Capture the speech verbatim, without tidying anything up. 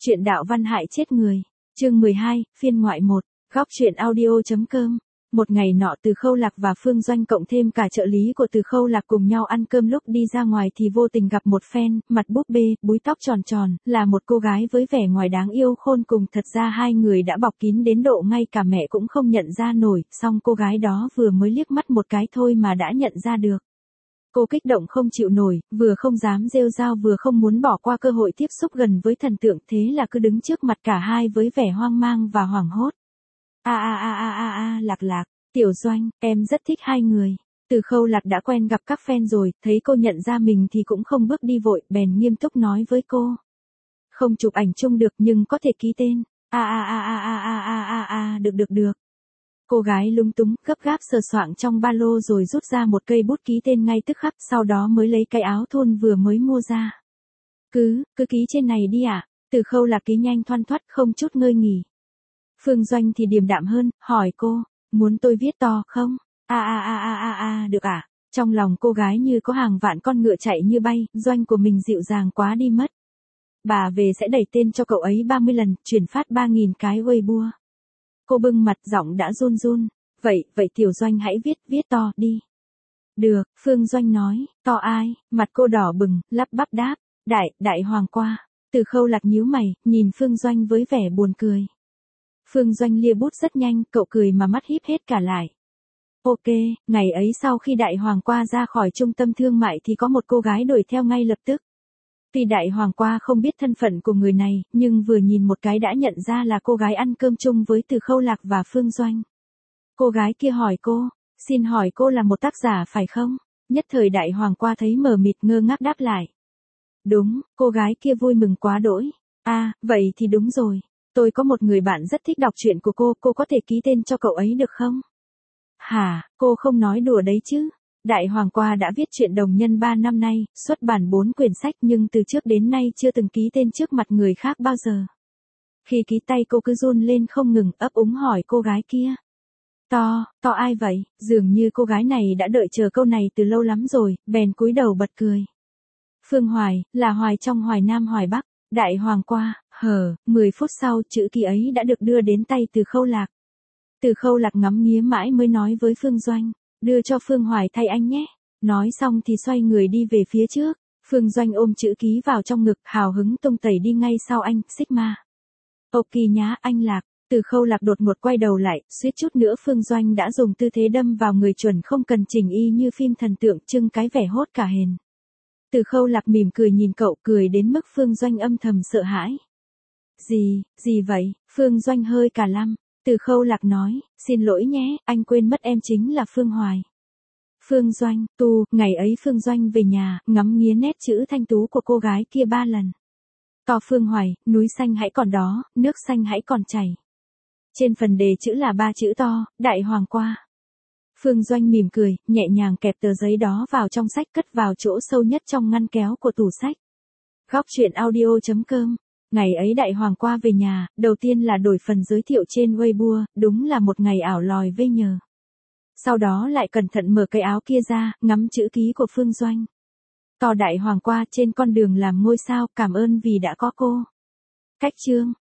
Chuyện đạo văn hại chết người. Chương mười hai, phiên ngoại một. Góc truyện audio.com. Một ngày nọ Từ Khâu Lạc và Phương Doanh cộng thêm cả trợ lý của Từ Khâu Lạc cùng nhau ăn cơm, lúc đi ra ngoài thì vô tình gặp một phen, mặt búp bê, búi tóc tròn tròn, là một cô gái với vẻ ngoài đáng yêu khôn cùng. Thật ra hai người đã bọc kín đến độ ngay cả mẹ cũng không nhận ra nổi, song cô gái đó vừa mới liếc mắt một cái thôi mà đã nhận ra được. Cô kích động không chịu nổi, vừa không dám rêu rao vừa không muốn bỏ qua cơ hội tiếp xúc gần với thần tượng, thế là cứ đứng trước mặt cả hai với vẻ hoang mang và hoảng hốt. A a a a a a, Lạc Lạc, Tiểu Doanh, em rất thích hai người. Từ Khâu Lạc đã quen gặp các fan rồi, thấy cô nhận ra mình thì cũng không bước đi vội, bèn nghiêm túc nói với cô. Không chụp ảnh chung được nhưng có thể ký tên. A a a a a a a a a, được được được. Cô gái lúng túng, gấp gáp sờ soạng trong ba lô rồi rút ra một cây bút ký tên ngay tức khắc, sau đó mới lấy cái áo thun vừa mới mua ra. Cứ, cứ ký trên này đi ạ. À? Từ Khâu Lạc ký nhanh thoăn thoắt không chút ngơi nghỉ. Phương Doanh thì điềm đạm hơn, hỏi cô, muốn tôi viết to không? A a a a a a, được ạ. À? Trong lòng cô gái như có hàng vạn con ngựa chạy như bay, Doanh của mình dịu dàng quá đi mất. Bà về sẽ đẩy tên cho cậu ấy ba mươi lần, chuyển phát ba nghìn cái Weibo. Cô bưng mặt, giọng đã run run. Vậy, vậy Tiểu Doanh hãy viết, viết to, đi. Được, Phương Doanh nói, to ai, mặt cô đỏ bừng, lắp bắp đáp, đại, đại hoàng qua. Từ Khâu Lạc nhíu mày, nhìn Phương Doanh với vẻ buồn cười. Phương Doanh lia bút rất nhanh, cậu cười mà mắt híp hết cả lại. Ok, ngày ấy sau khi đại hoàng qua ra khỏi trung tâm thương mại thì có một cô gái đuổi theo ngay lập tức. Tuy đại hoàng qua không biết thân phận của người này, nhưng vừa nhìn một cái đã nhận ra là cô gái ăn cơm chung với Từ Khâu Lạc và Phương Doanh. Cô gái kia hỏi cô, xin hỏi cô là một tác giả phải không? Nhất thời đại hoàng qua thấy mờ mịt ngơ ngác đáp lại. Đúng, cô gái kia vui mừng quá đỗi. À, vậy thì đúng rồi. Tôi có một người bạn rất thích đọc truyện của cô, cô có thể ký tên cho cậu ấy được không? Hả, cô không nói đùa đấy chứ? Đại hoàng qua đã viết truyện đồng nhân ba năm nay, xuất bản bốn quyển sách nhưng từ trước đến nay chưa từng ký tên trước mặt người khác bao giờ. Khi ký tay cô cứ run lên không ngừng, ấp úng hỏi cô gái kia. To, to ai vậy? Dường như cô gái này đã đợi chờ câu này từ lâu lắm rồi, bèn cúi đầu bật cười. Phương Hoài, là Hoài trong Hoài Nam Hoài Bắc. Đại hoàng qua, hờ, mười phút sau chữ ký ấy đã được đưa đến tay Từ Khâu Lạc. Từ Khâu Lạc ngắm nghía mãi mới nói với Phương Doanh, đưa cho Phương Hoài thay anh nhé. Nói xong thì xoay người đi về phía trước. Phương Doanh ôm chữ ký vào trong ngực, hào hứng tung tẩy đi ngay sau anh, Sigma. Ok nhá anh Lạc. Từ Khâu Lạc đột ngột quay đầu lại, suýt chút nữa Phương Doanh đã dùng tư thế đâm vào người chuẩn không cần chỉnh y như phim thần tượng, trưng cái vẻ hốt cả hền. Từ Khâu Lạc mỉm cười nhìn cậu, cười đến mức Phương Doanh âm thầm sợ hãi. Gì, gì vậy? Phương Doanh hơi cả lăm. Từ Khâu Lạc nói, xin lỗi nhé, anh quên mất em chính là Phương Hoài. Phương Doanh, tu, ngày ấy Phương Doanh về nhà, ngắm nghía nét chữ thanh tú của cô gái kia ba lần. To Phương Hoài, núi xanh hãy còn đó, nước xanh hãy còn chảy. Trên phần đề chữ là ba chữ to, đại hoàng qua. Phương Doanh mỉm cười, nhẹ nhàng kẹp tờ giấy đó vào trong sách, cất vào chỗ sâu nhất trong ngăn kéo của tủ sách. Góc truyện audio.com. Ngày ấy đại hoàng qua về nhà, đầu tiên là đổi phần giới thiệu trên Weibo, đúng là một ngày ảo lòi vê nhờ. Sau đó lại cẩn thận mở cái áo kia ra, ngắm chữ ký của Phương Doanh. To đại hoàng qua, trên con đường làm ngôi sao, cảm ơn vì đã có cô. Cách chương.